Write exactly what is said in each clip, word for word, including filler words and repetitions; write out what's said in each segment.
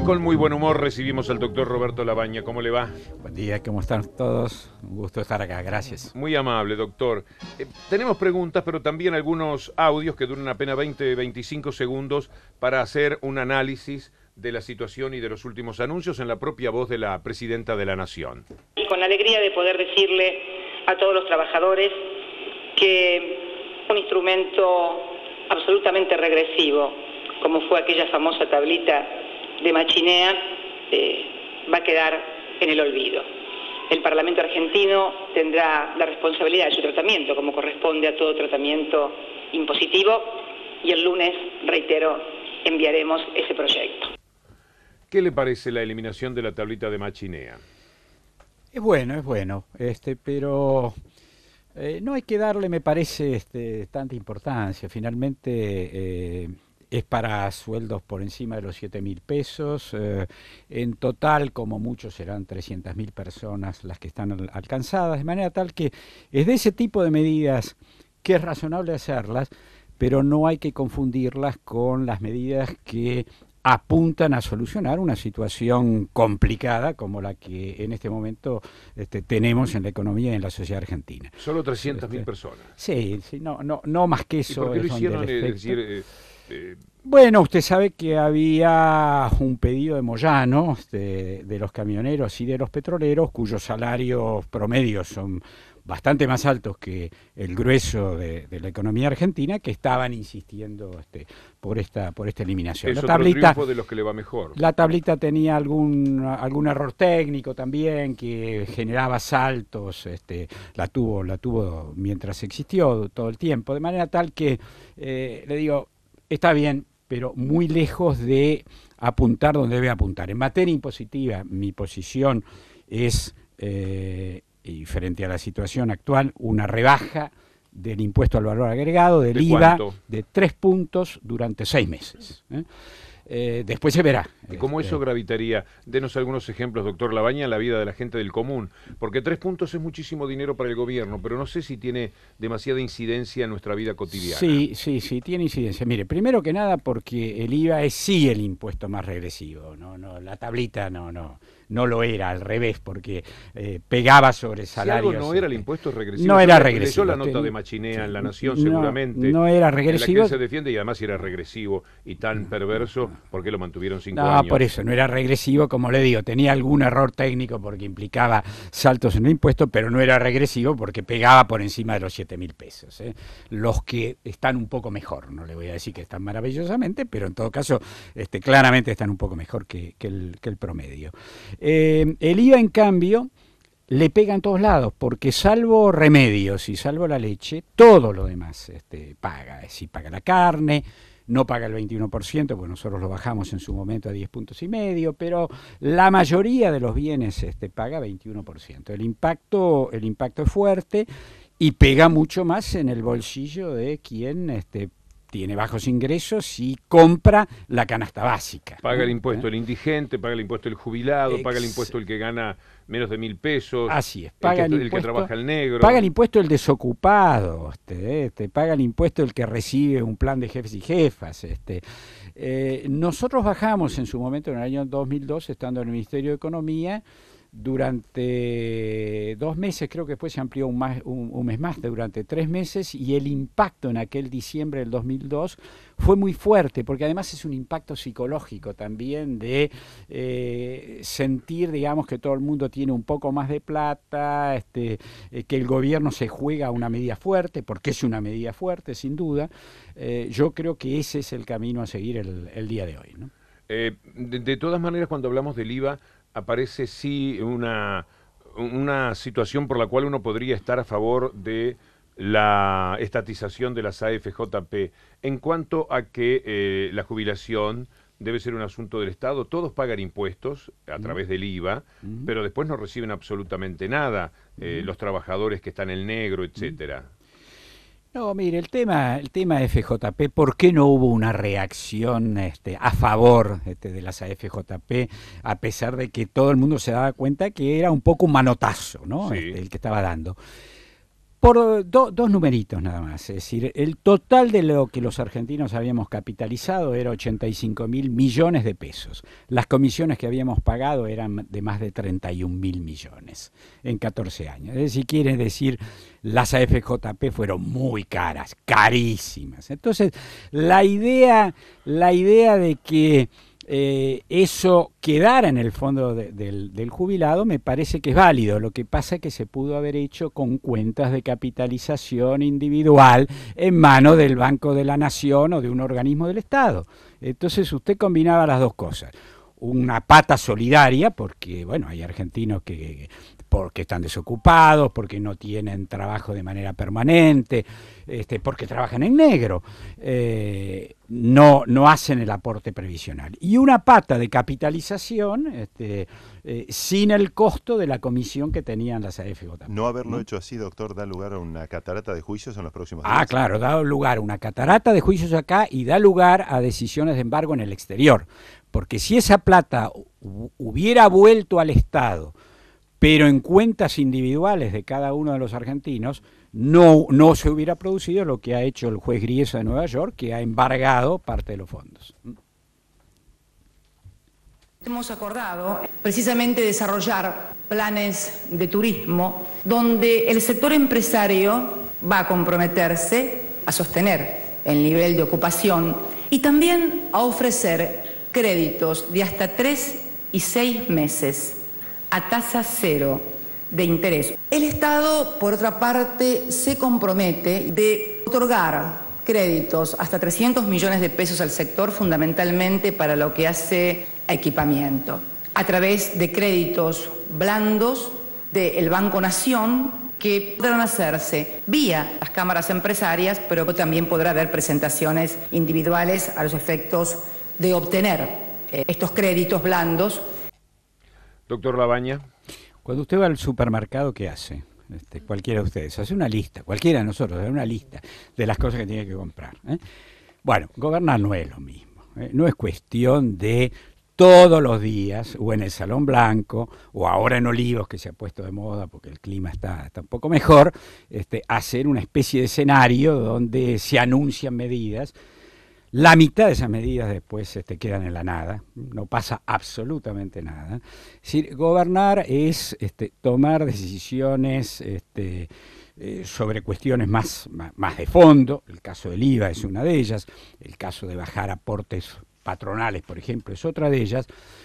Y con muy buen humor recibimos al doctor Roberto Labaña. ¿Cómo le va? Buen día, ¿cómo están todos? Un gusto estar acá, gracias. Muy amable, doctor. Eh, tenemos preguntas, pero también algunos audios que duran apenas veinte, veinticinco segundos para hacer un análisis de la situación y de los últimos anuncios en la propia voz de la Presidenta de la Nación. Y con la alegría de poder decirle a todos los trabajadores que un instrumento absolutamente regresivo, como fue aquella famosa tablita de Machinea, eh, va a quedar en el olvido. El Parlamento argentino tendrá la responsabilidad de su tratamiento, como corresponde a todo tratamiento impositivo, y el lunes, reitero, enviaremos ese proyecto. ¿Qué le parece la eliminación de la tablita de Machinea? Es bueno, es bueno, este, pero eh, no hay que darle, me parece, este, tanta importancia. Finalmente eh, es para sueldos por encima de los siete mil pesos. Eh, en total, como mucho, serán trescientas mil personas las que están al alcanzadas, de manera tal que es de ese tipo de medidas que es razonable hacerlas, pero no hay que confundirlas con las medidas que apuntan a solucionar una situación complicada como la que en este momento este, tenemos en la economía y en la sociedad argentina. Solo trescientas mil este, personas. Sí, sí, no, no, no más que eso. ¿Y por qué lo es hicieron? Es decir, eh, eh, bueno, usted sabe que había un pedido de Moyano, de, de los camioneros y de los petroleros, cuyos salarios promedios son bastante más altos que el grueso de, de la economía argentina, que estaban insistiendo este, por esta por esta eliminación. Es la otro tablita, triunfo de los que le va mejor. La tablita tenía algún algún error técnico también que generaba saltos, este, la tuvo la tuvo mientras existió todo el tiempo, de manera tal que eh, le digo, está bien, pero muy lejos de apuntar donde debe apuntar. En materia impositiva, mi posición es eh, y frente a la situación actual, una rebaja del impuesto al valor agregado, del ¿De I V A, cuánto? de tres puntos durante seis meses. ¿eh? Eh, después se verá. ¿Y cómo Este, eso gravitaría? Denos algunos ejemplos, doctor Labaña, en la vida de la gente del común. Porque tres puntos es muchísimo dinero para el gobierno, pero no sé si tiene demasiada incidencia en nuestra vida cotidiana. Sí, sí, sí, tiene incidencia. Mire, primero que nada porque el I V A es sí el impuesto más regresivo. No, no, la tablita no, no, no lo era, al revés, porque eh, pegaba sobre salarios. Si algo no era el este, impuesto regresivo. No era Yo regresivo. Leyó la nota Usted- de Machinea sí, en La Nación, no, seguramente. No era En la que regresivo. él se defiende y además era regresivo y tan perverso, ¿por qué lo mantuvieron cinco No, años? por eso, no era regresivo, como le digo, tenía algún error técnico porque implicaba saltos en el impuesto, pero no era regresivo porque pegaba por encima de los siete mil pesos. ¿eh? Los que están un poco mejor, no le voy a decir que están maravillosamente, pero en todo caso, este, claramente están un poco mejor que, que, el, que el promedio. Eh, el I V A, en cambio, le pega en todos lados, porque salvo remedios y salvo la leche, todo lo demás este, paga. Es decir, paga la carne, no paga el veintiuno por ciento, porque nosotros lo bajamos en su momento a diez puntos y medio, pero la mayoría de los bienes este, paga veintiuno por ciento. El impacto, el impacto es fuerte y pega mucho más en el bolsillo de quien este, tiene bajos ingresos y compra la canasta básica. Paga ¿no? el impuesto ¿Eh? el indigente, paga el impuesto el jubilado, Ex- paga el impuesto el que gana menos de mil pesos. Así es, el paga que, el, el que impuesto, trabaja el negro. paga el impuesto el desocupado, este, este, paga el impuesto el que recibe un plan de jefes y jefas. Este. Eh, nosotros bajamos en su momento, en el año dos mil dos, estando en el Ministerio de Economía, durante dos meses, creo que después se amplió un, más, un, un mes más, de durante tres meses, y el impacto en aquel diciembre del dos mil dos fue muy fuerte, porque además es un impacto psicológico también de eh, sentir, digamos, que todo el mundo tiene un poco más de plata, este, eh, que el gobierno se juega una medida fuerte, porque es una medida fuerte, sin duda. Eh, yo creo que ese es el camino a seguir el, el día de hoy, ¿no? Eh, de, de todas maneras, cuando hablamos del I V A, aparece sí una, una situación por la cual uno podría estar a favor de la estatización de las A F J P. En cuanto a que eh, la jubilación debe ser un asunto del Estado, todos pagan impuestos a Mm. través del I V A, Mm. pero después no reciben absolutamente nada, eh, Mm. los trabajadores que están en el negro, etcétera. No, mire, el tema, el tema F J P, ¿por qué no hubo una reacción este, a favor este, de las A F J P, a pesar de que todo el mundo se daba cuenta que era un poco un manotazo, ¿no? Sí. Este, el que estaba dando? Por do, dos numeritos nada más, es decir, el total de lo que los argentinos habíamos capitalizado era ochenta y cinco mil millones de pesos. Las comisiones que habíamos pagado eran de más de treinta y un mil millones en catorce años. Es decir, quiere decir, las A F J P fueron muy caras, carísimas. Entonces, la idea, la idea de que Eh, eso quedara en el fondo de, del, del jubilado me parece que es válido. Lo que pasa es que se pudo haber hecho con cuentas de capitalización individual en mano del Banco de la Nación o de un organismo del Estado. Entonces usted combinaba las dos cosas. Una pata solidaria, porque bueno, hay argentinos que porque están desocupados, porque no tienen trabajo de manera permanente, este, porque trabajan en negro, eh, no, no hacen el aporte previsional. Y una pata de capitalización este, eh, sin el costo de la comisión que tenían las A F J P. No haberlo ¿no? hecho así, doctor, da lugar a una catarata de juicios en los próximos días. Ah, claro, da lugar a una catarata de juicios acá y da lugar a decisiones de embargo en el exterior. Porque si esa plata hubiera vuelto al Estado, pero en cuentas individuales de cada uno de los argentinos, no, no se hubiera producido lo que ha hecho el juez Griesa de Nueva York, que ha embargado parte de los fondos. Hemos acordado precisamente desarrollar planes de turismo donde el sector empresario va a comprometerse a sostener el nivel de ocupación y también a ofrecer créditos de hasta tres y seis meses a tasa cero de interés. El Estado, por otra parte, se compromete de otorgar créditos hasta trescientos millones de pesos al sector, fundamentalmente para lo que hace a equipamiento, a través de créditos blandos del Banco Nación, que podrán hacerse vía las cámaras empresarias, pero también podrá haber presentaciones individuales a los efectos de obtener eh, estos créditos blandos. Doctor Labaña. Cuando usted va al supermercado, ¿qué hace? Este, cualquiera de ustedes, hace una lista, cualquiera de nosotros, hace una lista de las cosas que tiene que comprar, ¿eh? Bueno, gobernar no es lo mismo, ¿eh? No es cuestión de todos los días, o en el Salón Blanco, o ahora en Olivos, que se ha puesto de moda porque el clima está, está un poco mejor, este, hacer una especie de escenario donde se anuncian medidas. La mitad de esas medidas después este, quedan en la nada, no pasa absolutamente nada. Es decir, gobernar es este, tomar decisiones este, eh, sobre cuestiones más, más, más de fondo. El caso del I V A es una de ellas, el caso de bajar aportes patronales, por ejemplo, es otra de ellas,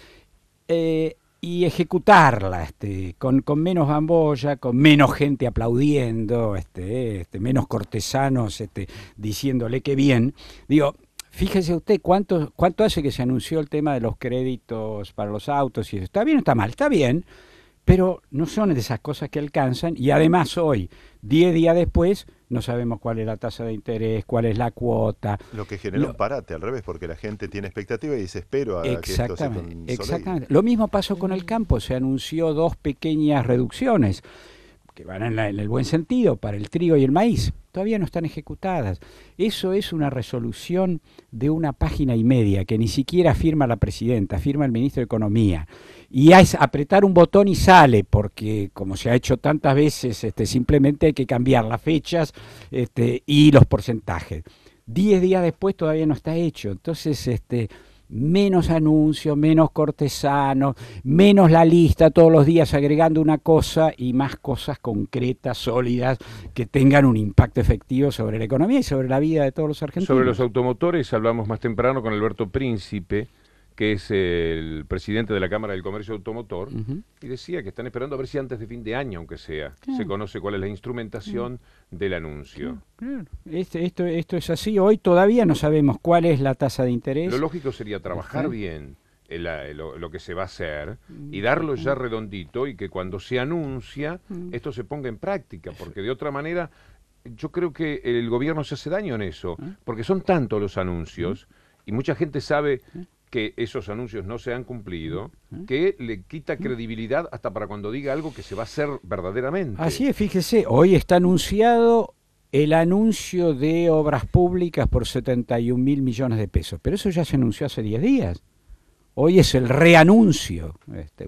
eh, y ejecutarla este, con, con menos bambolla, con menos gente aplaudiendo, este, este, menos cortesanos este, diciéndole que bien. Digo, fíjese usted cuánto, cuánto hace que se anunció el tema de los créditos para los autos, y eso está bien o está mal, está bien, pero no son de esas cosas que alcanzan, y además hoy, diez días después, no sabemos cuál es la tasa de interés, cuál es la cuota. Lo que genera Lo, un parate, al revés, porque la gente tiene expectativa y dice, espero a que esto se console. Exactamente. Lo mismo pasó con el campo, se anunció dos pequeñas reducciones, que van en, la, en el buen sentido, para el trigo y el maíz, todavía no están ejecutadas. Eso es una resolución de una página y media, que ni siquiera firma la presidenta, firma el ministro de Economía. Y es apretar un botón y sale, porque como se ha hecho tantas veces, este, simplemente hay que cambiar las fechas este, y los porcentajes. Diez días después todavía no está hecho, entonces... este menos anuncios, menos cortesanos, menos la lista todos los días agregando una cosa y más cosas concretas, sólidas, que tengan un impacto efectivo sobre la economía y sobre la vida de todos los argentinos. Sobre los automotores hablamos más temprano con Alberto Príncipe, que es el presidente de la Cámara del Comercio Automotor, uh-huh. y decía que están esperando a ver si antes de fin de año, aunque sea, claro. se conoce cuál es la instrumentación uh-huh. del anuncio. Claro, claro. Este, esto, esto es así. Hoy todavía no sabemos cuál es la tasa de interés. Lo lógico sería trabajar uh-huh. bien el, el, lo, lo que se va a hacer y darlo ya redondito, y que cuando se anuncia uh-huh. esto se ponga en práctica, porque de otra manera yo creo que el gobierno se hace daño en eso, uh-huh. porque son tantos los anuncios uh-huh. y mucha gente sabe... Uh-huh. que esos anuncios no se han cumplido, que le quita credibilidad hasta para cuando diga algo que se va a hacer verdaderamente. Así es, fíjese, hoy está anunciado el anuncio de obras públicas por setenta y un mil millones de pesos, pero eso ya se anunció hace diez días. Hoy es el reanuncio. Este, bueno,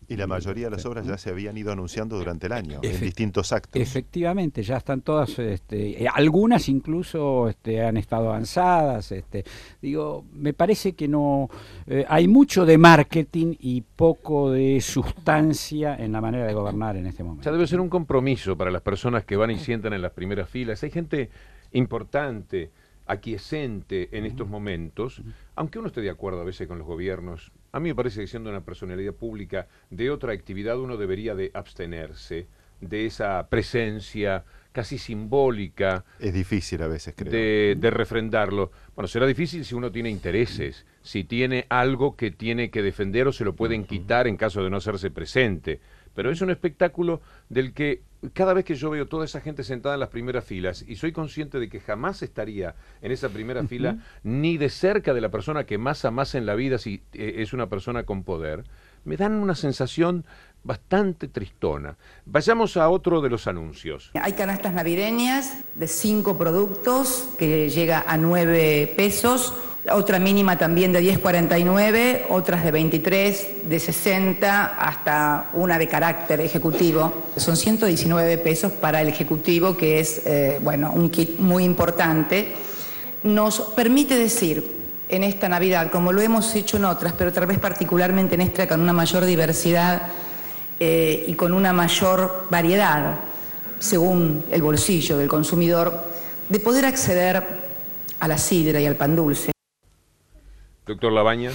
Y la mayoría de las obras ya se habían ido anunciando durante el año, Efect en distintos actos. Efectivamente, ya están todas, este, eh, algunas incluso este, han estado avanzadas. Este, digo, me parece que no eh, hay mucho de marketing y poco de sustancia en la manera de gobernar en este momento. O sea, debe ser un compromiso para las personas que van y sientan en las primeras filas. Hay gente importante, aquiescente en estos momentos, aunque uno esté de acuerdo a veces con los gobiernos. A mí me parece que siendo una personalidad pública de otra actividad uno debería de abstenerse de esa presencia casi simbólica. Es difícil a veces, creo. De, de refrendarlo. Bueno, será difícil si uno tiene intereses, si tiene algo que tiene que defender o se lo pueden quitar en caso de no hacerse presente. Pero es un espectáculo del que cada vez que yo veo toda esa gente sentada en las primeras filas y soy consciente de que jamás estaría en esa primera uh-huh. fila ni de cerca de la persona que más amás en la vida si eh, es una persona con poder, me dan una sensación bastante tristona. Vayamos a otro de los anuncios. Hay canastas navideñas de cinco productos que llega a nueve pesos. Otra mínima también de diez cuarenta y nueve, otras de veintitrés, de sesenta, hasta una de carácter ejecutivo. Son ciento diecinueve pesos para el ejecutivo, que es eh, bueno, un kit muy importante. Nos permite decir en esta Navidad, como lo hemos hecho en otras, pero tal vez particularmente en esta con una mayor diversidad eh, y con una mayor variedad, según el bolsillo del consumidor, de poder acceder a la sidra y al pan dulce. Doctor Labaña.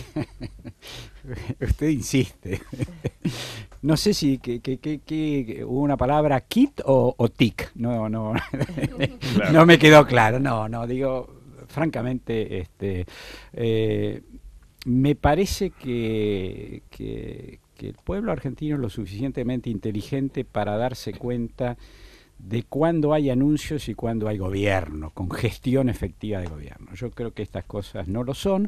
Usted insiste. No sé si que, que, que, que hubo una palabra kit o, o tic. No, no, claro. No me quedó claro. No, no, digo, francamente, este, eh, me parece que, que, que el pueblo argentino es lo suficientemente inteligente para darse cuenta de cuándo hay anuncios y cuándo hay gobierno, con gestión efectiva de gobierno. Yo creo que estas cosas no lo son.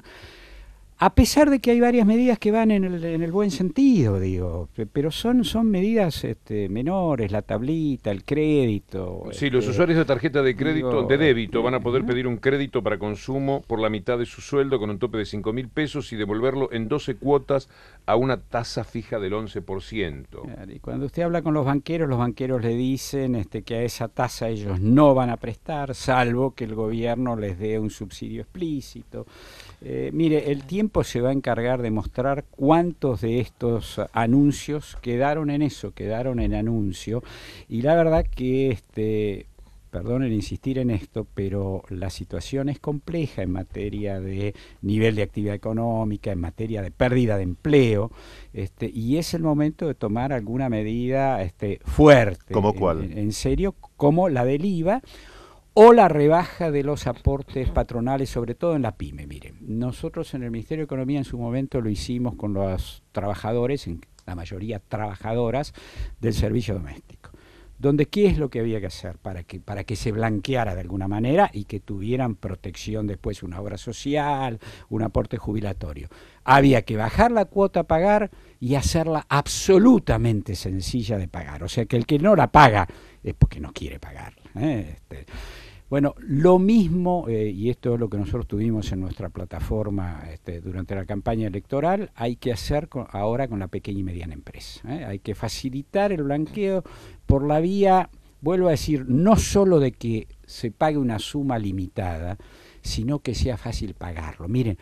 A pesar de que hay varias medidas que van en el, en el buen sentido, digo, pero son, son medidas este, menores, la tablita, el crédito. Sí, este, los usuarios de tarjeta de crédito, digo, de débito, van a poder ¿no? pedir un crédito para consumo por la mitad de su sueldo con un tope de cinco mil pesos y devolverlo en doce cuotas a una tasa fija del once por ciento. Y cuando usted habla con los banqueros, los banqueros le dicen este, que a esa tasa ellos no van a prestar, salvo que el gobierno les dé un subsidio explícito. Eh, mire, el tiempo se va a encargar de mostrar cuántos de estos anuncios quedaron en eso, quedaron en anuncio, y la verdad que, este, perdonen insistir en esto, pero la situación es compleja en materia de nivel de actividad económica, en materia de pérdida de empleo, este, y es el momento de tomar alguna medida este, fuerte. ¿Cómo cuál? En, en serio, como la del I V A, o la rebaja de los aportes patronales, sobre todo en la pyme. Miren, nosotros en el Ministerio de Economía en su momento lo hicimos con los trabajadores, en la mayoría trabajadoras, del servicio doméstico. Donde qué es lo que había que hacer para que, para que se blanqueara de alguna manera y que tuvieran protección después, una obra social, un aporte jubilatorio. Había que bajar la cuota a pagar y hacerla absolutamente sencilla de pagar. O sea que el que no la paga es porque no quiere pagarla. ¿eh? Este, Bueno, lo mismo, eh, y esto es lo que nosotros tuvimos en nuestra plataforma este, durante la campaña electoral, hay que hacer con, ahora con la pequeña y mediana empresa. ¿eh? Hay que facilitar el blanqueo por la vía, vuelvo a decir, no solo de que se pague una suma limitada, sino que sea fácil pagarlo. Miren,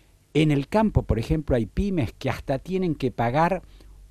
en el campo, por ejemplo, hay pymes que hasta tienen que pagar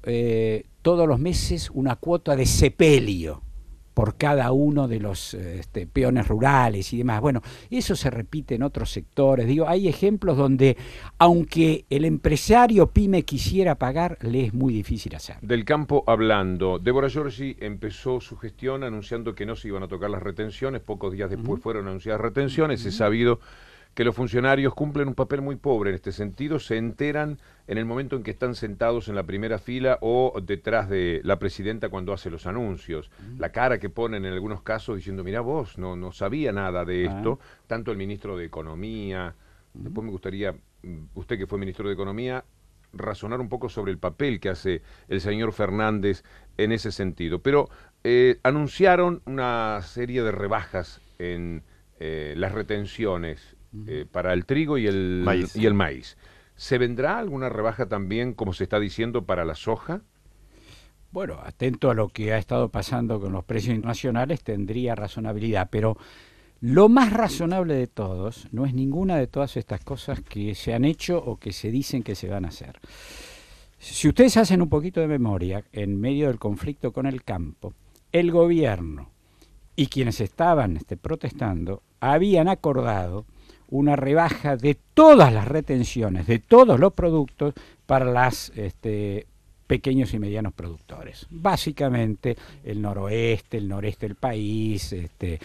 eh, todos los meses una cuota de sepelio por cada uno de los este, peones rurales y demás. Bueno, eso se repite en otros sectores. Digo, hay ejemplos donde, aunque el empresario pyme quisiera pagar, le es muy difícil hacer. Del campo hablando, Débora Giorgi empezó su gestión anunciando que no se iban a tocar las retenciones. Pocos días después uh-huh. fueron anunciadas retenciones. Uh-huh. Es sabido que los funcionarios cumplen un papel muy pobre en este sentido, se enteran en el momento en que están sentados en la primera fila o detrás de la presidenta cuando hace los anuncios. Mm. La cara que ponen en algunos casos diciendo, mirá vos, no, no sabía nada de esto, ah. tanto el ministro de Economía, mm. después me gustaría, usted que fue ministro de Economía, razonar un poco sobre el papel que hace el señor Fernández en ese sentido. Pero eh, anunciaron una serie de rebajas en eh, las retenciones Eh, para el trigo y el maíz. y el maíz. ¿Se vendrá alguna rebaja también, como se está diciendo, para la soja? Bueno, atento a lo que ha estado pasando con los precios internacionales, tendría razonabilidad, pero lo más razonable de todos no es ninguna de todas estas cosas que se han hecho o que se dicen que se van a hacer. Si ustedes hacen un poquito de memoria, en medio del conflicto con el campo, el gobierno y quienes estaban este, protestando habían acordado una rebaja de todas las retenciones, de todos los productos para las este, pequeños y medianos productores. Básicamente el noroeste, el noreste del país, este,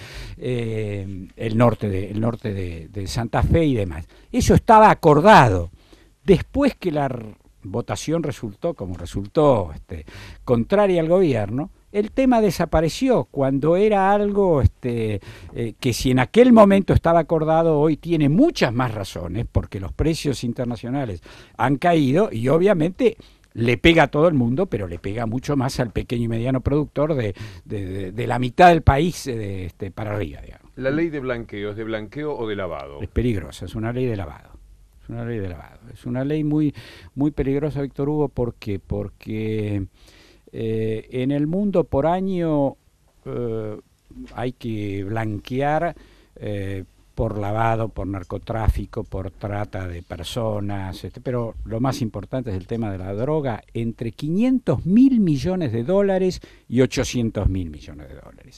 eh, el norte, de, el norte de, de Santa Fe y demás. Eso estaba acordado. Después que la votación resultó, como resultó, este, contraria al gobierno, el tema desapareció cuando era algo este, eh, que si en aquel momento estaba acordado, hoy tiene muchas más razones, porque los precios internacionales han caído y obviamente le pega a todo el mundo, pero le pega mucho más al pequeño y mediano productor de, de, de, de la mitad del país de, este, para arriba, digamos. ¿La ley de blanqueo es de blanqueo o de lavado? Es peligrosa, es una ley de lavado. Es una ley de lavado. Es una ley muy, muy peligrosa, Víctor Hugo, ¿por qué? Porque eh, en el mundo por año eh, hay que blanquear eh, por lavado, por narcotráfico, por trata de personas, este, pero lo más importante es el tema de la droga, entre quinientos mil millones de dólares y ochocientos mil millones de dólares.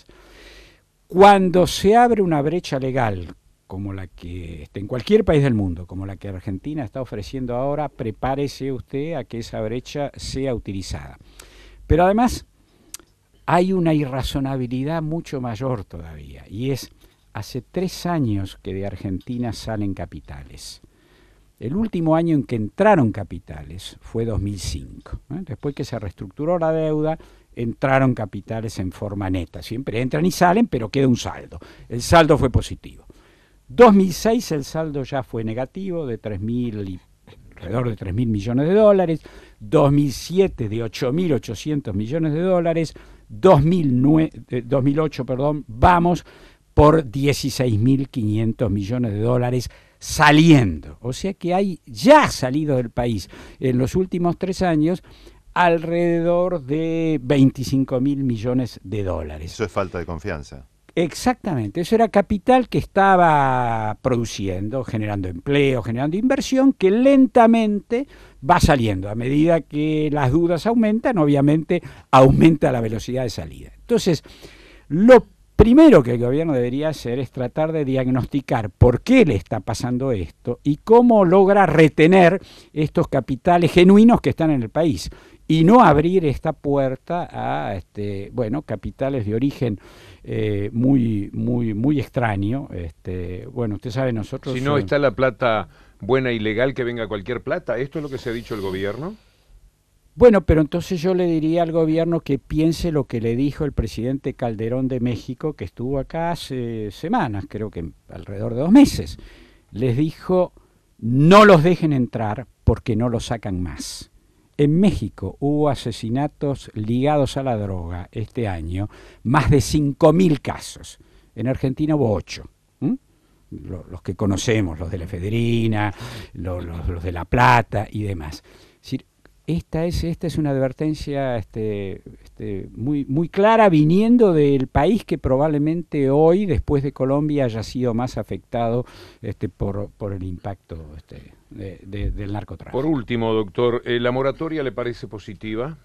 Cuando se abre una brecha legal como la que este, en cualquier país del mundo, como la que Argentina está ofreciendo ahora, prepárese usted a que esa brecha sea utilizada. Pero además hay una irrazonabilidad mucho mayor todavía, y es, hace tres años que de Argentina salen capitales. El último año en que entraron capitales fue dos mil cinco. ¿eh? Después que se reestructuró la deuda, entraron capitales en forma neta. Siempre entran y salen, pero queda un saldo. El saldo fue positivo. dos mil seis el saldo ya fue negativo, de tres mil, alrededor de tres mil millones de dólares. dos mil siete de ocho mil ochocientos millones de dólares. dos mil nueve, dos mil ocho, perdón, vamos por dieciséis mil quinientos millones de dólares saliendo. O sea que hay ya salido del país en los últimos tres años alrededor de veinticinco mil millones de dólares. Eso es falta de confianza. Exactamente, eso era capital que estaba produciendo, generando empleo, generando inversión, que lentamente va saliendo. A medida que las dudas aumentan, obviamente aumenta la velocidad de salida. Entonces, lo primero que el gobierno debería hacer es tratar de diagnosticar por qué le está pasando esto y cómo logra retener estos capitales genuinos que están en el país y no abrir esta puerta a este, bueno, capitales de origen eh, muy, muy, muy extraño. Este, bueno, usted sabe, nosotros... Si no está la plata buena y legal, que venga cualquier plata. ¿Esto es lo que se ha dicho el gobierno? Bueno, pero entonces yo le diría al gobierno que piense lo que le dijo el presidente Calderón de México, que estuvo acá hace semanas, creo que alrededor de dos meses. Les dijo, no los dejen entrar porque no los sacan más. En México hubo asesinatos ligados a la droga este año, más de cinco mil casos. En Argentina hubo ocho. ¿Mm? Los que conocemos, los de la efedrina, los, los, los de La Plata y demás. Es decir, esta es, esta es una advertencia este, este, muy, muy clara, viniendo del país que probablemente hoy, después de Colombia, haya sido más afectado este, por, por el impacto este, de, de, del narcotráfico. Por último, doctor, ¿la moratoria le parece positiva?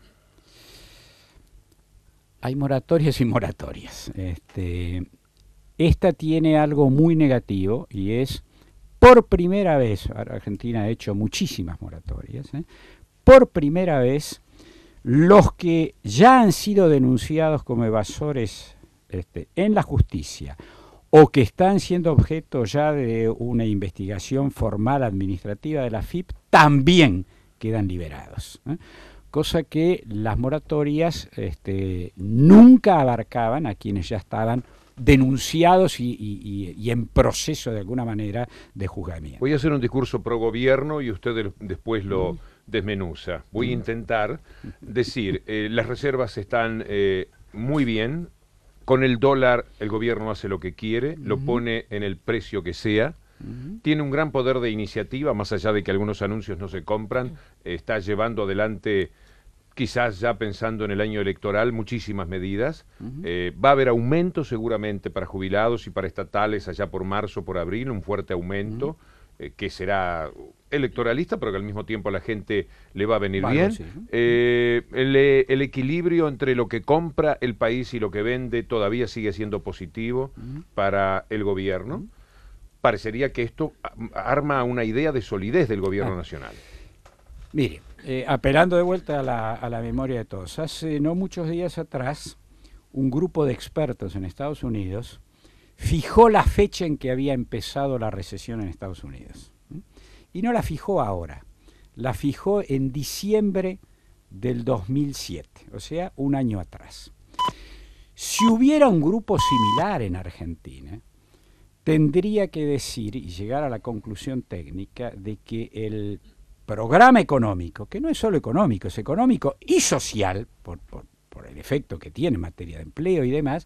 Hay moratorias y moratorias. Este, esta tiene algo muy negativo y es, por primera vez, Argentina ha hecho muchísimas moratorias, ¿eh? Por primera vez, los que ya han sido denunciados como evasores este, en la justicia o que están siendo objeto ya de una investigación formal administrativa de la F I P, también quedan liberados. ¿eh? Cosa que las moratorias este, nunca abarcaban a quienes ya estaban denunciados y, y, y en proceso de alguna manera de juzgamiento. Voy a hacer un discurso pro gobierno y usted después lo... Mm. desmenuza. Voy a intentar decir, eh, las reservas están eh, muy bien, con el dólar el gobierno hace lo que quiere, uh-huh. lo pone en el precio que sea, uh-huh. tiene un gran poder de iniciativa, más allá de que algunos anuncios no se compran, eh, está llevando adelante quizás ya pensando en el año electoral, muchísimas medidas. Uh-huh. Eh, va a haber aumento seguramente para jubilados y para estatales allá por marzo, por abril, un fuerte aumento, uh-huh. eh, que será electoralista, pero que al mismo tiempo a la gente le va a venir Vale, bien. sí, ¿no? Eh, el, el equilibrio entre lo que compra el país y lo que vende todavía sigue siendo positivo uh-huh. para el gobierno. Uh-huh. Parecería que esto arma una idea de solidez del gobierno ah. nacional. Mire, eh, apelando de vuelta a la, a la memoria de todos, hace no muchos días atrás, un grupo de expertos en Estados Unidos fijó la fecha en que había empezado la recesión en Estados Unidos. ¿sí? Y no la fijó ahora, la fijó en diciembre del dos mil siete, o sea, un año atrás. Si hubiera un grupo similar en Argentina, tendría que decir y llegar a la conclusión técnica de que el programa económico, que no es solo económico, es económico y social, por, por, por el efecto que tiene en materia de empleo y demás,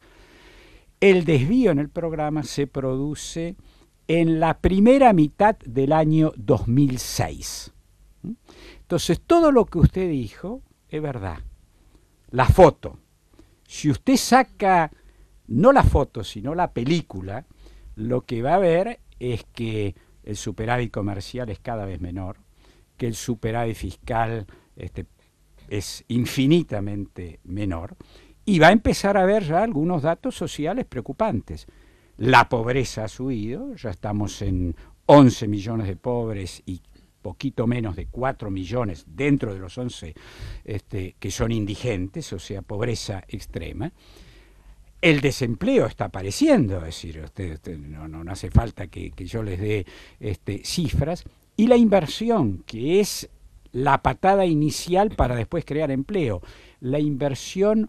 el desvío en el programa se produce en la primera mitad del año dos mil seis. Entonces, todo lo que usted dijo es verdad. La foto. Si usted saca, no la foto, sino la película, lo que va a ver es que el superávit comercial es cada vez menor, que el superávit fiscal este, es infinitamente menor, y va a empezar a ver ya algunos datos sociales preocupantes. La pobreza ha subido, ya estamos en once millones de pobres y poquito menos de cuatro millones dentro de los once este, que son indigentes, o sea, pobreza extrema. El desempleo está apareciendo, es decir, usted, usted, no, no, no hace falta que, que yo les dé este, cifras, y la inversión, que es la patada inicial para después crear empleo. La inversión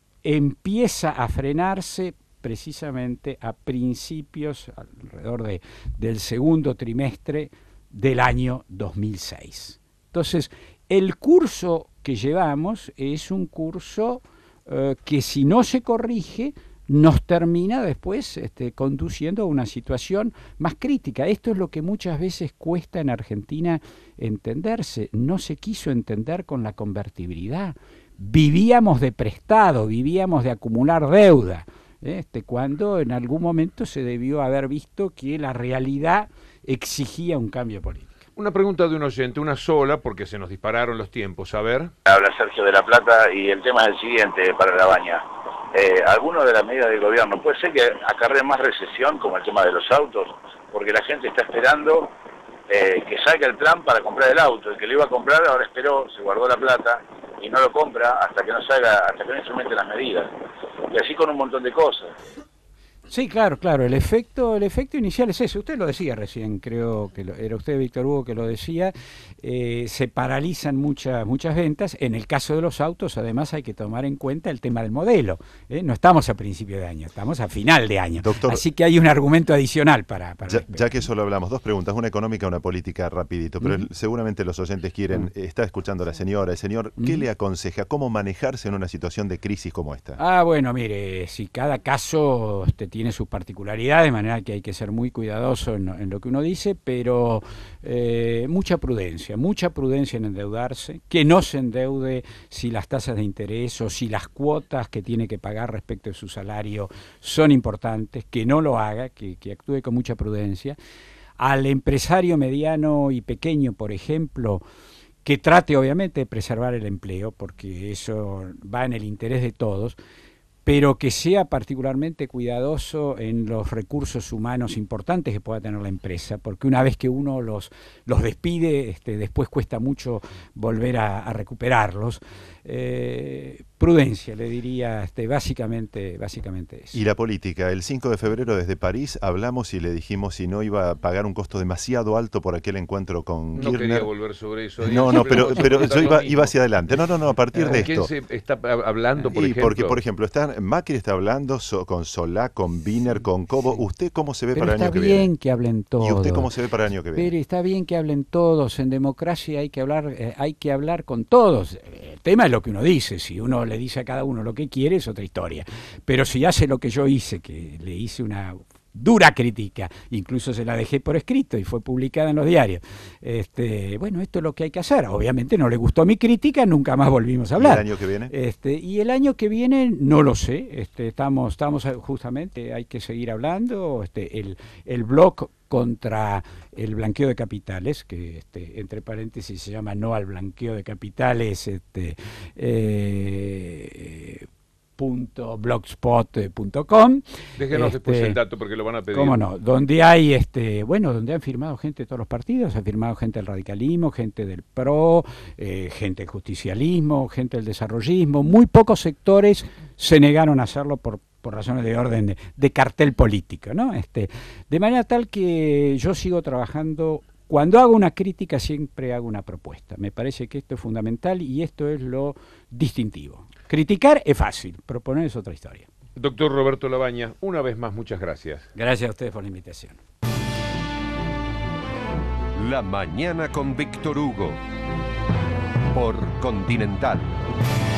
empieza a frenarse precisamente a principios, alrededor de, del segundo trimestre del año dos mil seis. Entonces, el curso que llevamos es un curso eh, que si no se corrige, nos termina después este, conduciendo a una situación más crítica. Esto es lo que muchas veces cuesta en Argentina entenderse. No se quiso entender con la convertibilidad. Vivíamos de prestado, vivíamos de acumular deuda, este, cuando en algún momento se debió haber visto que la realidad exigía un cambio político. Una pregunta de un oyente, una sola, porque se nos dispararon los tiempos. A ver. Habla Sergio de la Plata y el tema es el siguiente para La Baña. Eh, ¿Alguna de las medidas del gobierno puede ser que acarree más recesión, como el tema de los autos? Porque la gente está esperando eh, que salga el plan para comprar el auto. El que lo iba a comprar ahora esperó, se guardó la plata y no lo compra hasta que no salga, hasta que no instrumente las medidas. Y así con un montón de cosas. Sí, claro, claro. El efecto, el efecto inicial es ese. Usted lo decía recién, creo que lo, era usted, Víctor Hugo, que lo decía. Eh, se paralizan muchas muchas ventas. En el caso de los autos, además, hay que tomar en cuenta el tema del modelo. ¿eh? No estamos a principio de año, estamos a final de año. Doctor, así que hay un argumento adicional para... para ya, ya que eso lo hablamos, dos preguntas, una económica, una política, rapidito. Pero mm. seguramente los oyentes quieren... Mm. Está escuchando a la señora, el señor, ¿qué mm. le aconseja? ¿Cómo manejarse en una situación de crisis como esta? Ah, bueno, mire, si cada caso este, tiene sus particularidades, de manera que hay que ser muy cuidadoso en, en lo que uno dice, pero eh, mucha prudencia, mucha prudencia en endeudarse, que no se endeude si las tasas de interés o si las cuotas que tiene que pagar respecto de su salario son importantes, que no lo haga, que, que actúe con mucha prudencia. Al empresario mediano y pequeño, por ejemplo, que trate obviamente de preservar el empleo, porque eso va en el interés de todos, pero que sea particularmente cuidadoso en los recursos humanos importantes que pueda tener la empresa, porque una vez que uno los, los despide, este, después cuesta mucho volver a, a recuperarlos. Eh, prudencia, le diría, este, básicamente, básicamente eso. Y la política, el cinco de febrero desde París hablamos y le dijimos si no iba a pagar un costo demasiado alto por aquel encuentro con no Kirchner. Quería volver sobre eso. No, no, pero, pero yo iba, iba hacia adelante. No, no, no, a partir de ¿Quién esto. se está hablando, por y ejemplo? Porque, por ejemplo, está, Macri está hablando so, con Solá, con Wiener, con Cobo. Sí. ¿Usted cómo se ve pero para el año que viene? Está bien que hablen todos. ¿Y usted cómo se ve para el año que viene? Pero está bien que hablen todos. En democracia hay que hablar, eh, hay que hablar con todos. El tema es lo que uno dice. Si uno le dice a cada uno lo que quiere, es otra historia. Pero si hace lo que yo hice, que le hice una dura crítica, incluso se la dejé por escrito y fue publicada en los diarios. Este, bueno, esto es lo que hay que hacer. Obviamente no le gustó mi crítica, nunca más volvimos a hablar. ¿Y el año que viene? Este, y el año que viene no lo sé. Este, estamos, estamos justamente, hay que seguir hablando. Este, el, el blog contra el blanqueo de capitales, que este, entre paréntesis se llama No al blanqueo de capitales, este, eh, punto blogspot punto com. Déjenos este, después el dato porque lo van a pedir. Cómo no, donde hay, este, bueno, donde han firmado gente de todos los partidos, ha firmado gente del radicalismo, gente del P R O, eh, gente del justicialismo, gente del desarrollismo. Muy pocos sectores se negaron a hacerlo por por razones de orden de, de cartel político, ¿no? Este, de manera tal que yo sigo trabajando. Cuando hago una crítica siempre hago una propuesta. Me parece que esto es fundamental y esto es lo distintivo. Criticar es fácil, proponer es otra historia. Doctor Roberto Labaña, una vez más, muchas gracias. Gracias a ustedes por la invitación. La mañana con Víctor Hugo por Continental.